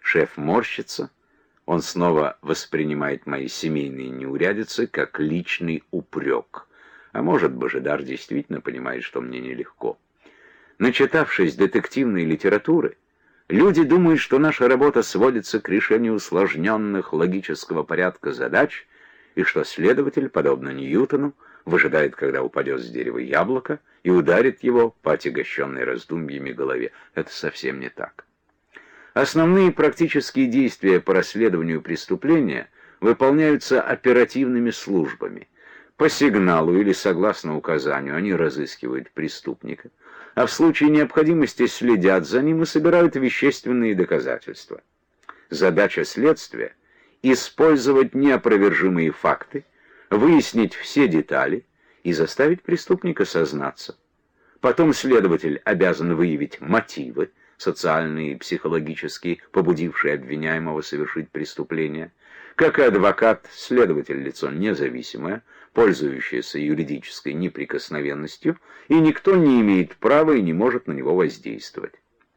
Шеф морщится. Он снова воспринимает мои семейные неурядицы как личный упрек. А может, Божидар действительно понимает, что мне нелегко. Начитавшись детективной литературы, люди думают, что наша работа сводится к решению усложненных логического порядка задач, и что следователь, подобно Ньютону, выжидает, когда упадет с дерева яблоко, и ударит его по отягощенной раздумьями голове. Это совсем не так. Основные практические действия по расследованию преступления выполняются оперативными службами. По сигналу или согласно указанию они разыскивают преступника, а в случае необходимости следят за ним и собирают вещественные доказательства. Задача следствия – использовать неопровержимые факты, выяснить все детали и заставить преступника сознаться. Потом следователь обязан выявить мотивы, социальные и психологические, побудившие обвиняемого совершить преступление. Как и адвокат, следователь – лицо независимое, пользующееся юридической неприкосновенностью, и никто не имеет права и не может на него воздействовать.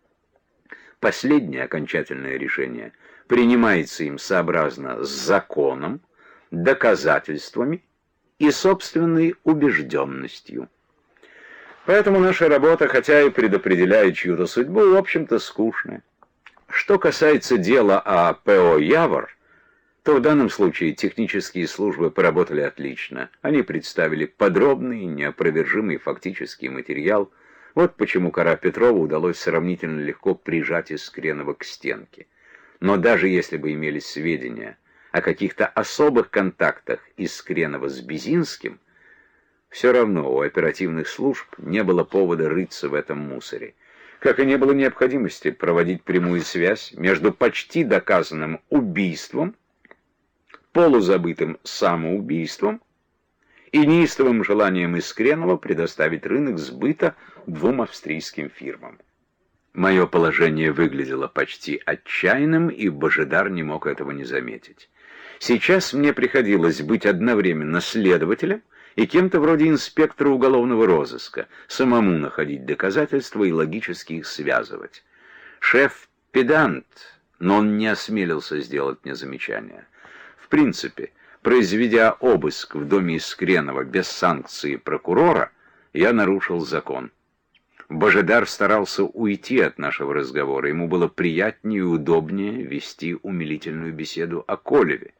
Последнее окончательное решение принимается им сообразно с законом, доказательствами и собственной убежденностью. Поэтому наша работа, хотя и предопределяет чью-то судьбу, в общем-то скучная. Что касается дела о П.О. Явор, то в данном случае технические службы поработали отлично. Они представили подробный, неопровержимый фактический материал. Вот почему Карапетрову удалось сравнительно легко прижать Искренова к стенке. Но даже если бы имелись сведения о каких-то особых контактах Искренова с Безинским, все равно у оперативных служб не было повода рыться в этом мусоре. Как и не было необходимости проводить прямую связь между почти доказанным убийством, полузабытым самоубийством и неистовым желанием Искренова предоставить рынок сбыта двум австрийским фирмам. Мое положение выглядело почти отчаянным, и Божидар не мог этого не заметить. Сейчас мне приходилось быть одновременно следователем и кем-то вроде инспектора уголовного розыска, самому находить доказательства и логически их связывать. Шеф педант, но он не осмелился сделать мне замечания. В принципе, произведя обыск в доме Искренова без санкции прокурора, я нарушил закон. Божидар старался уйти от нашего разговора, ему было приятнее и удобнее вести умилительную беседу о Колеве.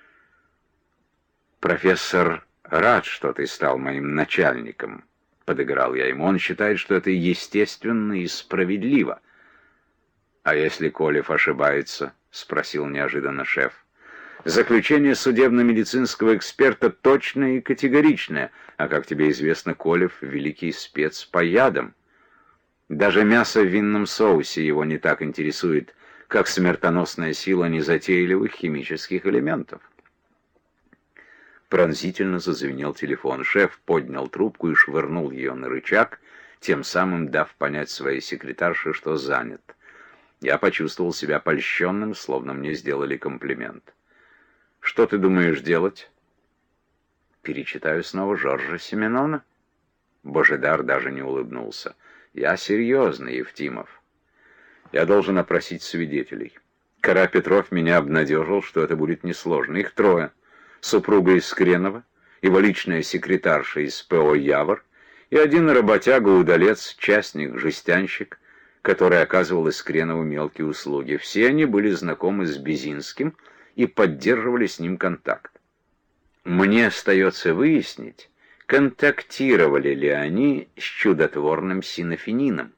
«Профессор рад, что ты стал моим начальником», — подыграл я ему. «Он считает, что это естественно и справедливо». «А если Колев ошибается?» — спросил неожиданно шеф. «Заключение судебно-медицинского эксперта точное и категоричное, а, как тебе известно, Колев — великий спец по ядам. Даже мясо в винном соусе его не так интересует, как смертоносная сила незатейливых химических элементов». Пронзительно зазвенел телефон. Шеф поднял трубку и швырнул ее на рычаг, тем самым дав понять своей секретарше, что занят. Я почувствовал себя польщенным, словно мне сделали комплимент. «Что ты думаешь делать?» «Перечитаю снова Жоржа Сименона». Божидар даже не улыбнулся. «Я серьезно, Евтимов. Я должен опросить свидетелей. Карапетров меня обнадежил, что это будет несложно. Их трое. Супруга Искренова, его личная секретарша из П.О. Явор и один работяга-удалец, частник-жестянщик, который оказывал Искренову мелкие услуги. Все они были знакомы с Безинским и поддерживали с ним контакт. Мне остается выяснить, контактировали ли они с чудотворным синофенином.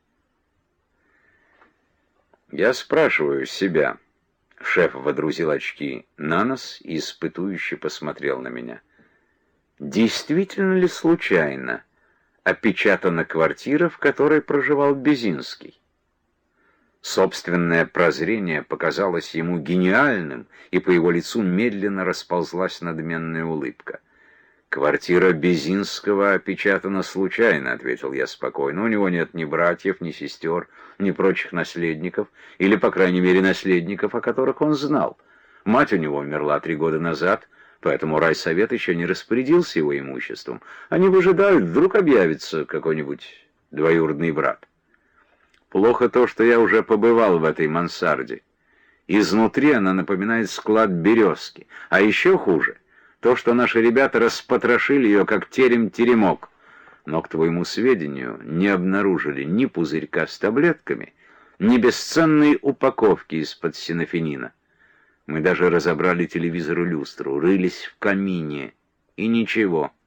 Я спрашиваю себя. Шеф водрузил очки на нос и испытующе посмотрел на меня. Действительно ли случайно опечатана квартира, в которой проживал Безинский? Собственное прозрение показалось ему гениальным, и по его лицу медленно расползлась надменная улыбка. «Квартира Безинского опечатана случайно», — ответил я спокойно. «У него нет ни братьев, ни сестер, ни прочих наследников, или, по крайней мере, наследников, о которых он знал. Мать у него умерла 3 года назад, поэтому райсовет еще не распорядился его имуществом. Они выжидают, вдруг объявится какой-нибудь двоюродный брат. Плохо то, что я уже побывал в этой мансарде, Изнутри она напоминает склад березки. А еще хуже то, что наши ребята распотрошили ее, как терем-теремок. Но, к твоему сведению, не обнаружили ни пузырька с таблетками, ни бесценной упаковки из-под синофенина. Мы даже разобрали телевизор и люстру, рылись в камине, и ничего.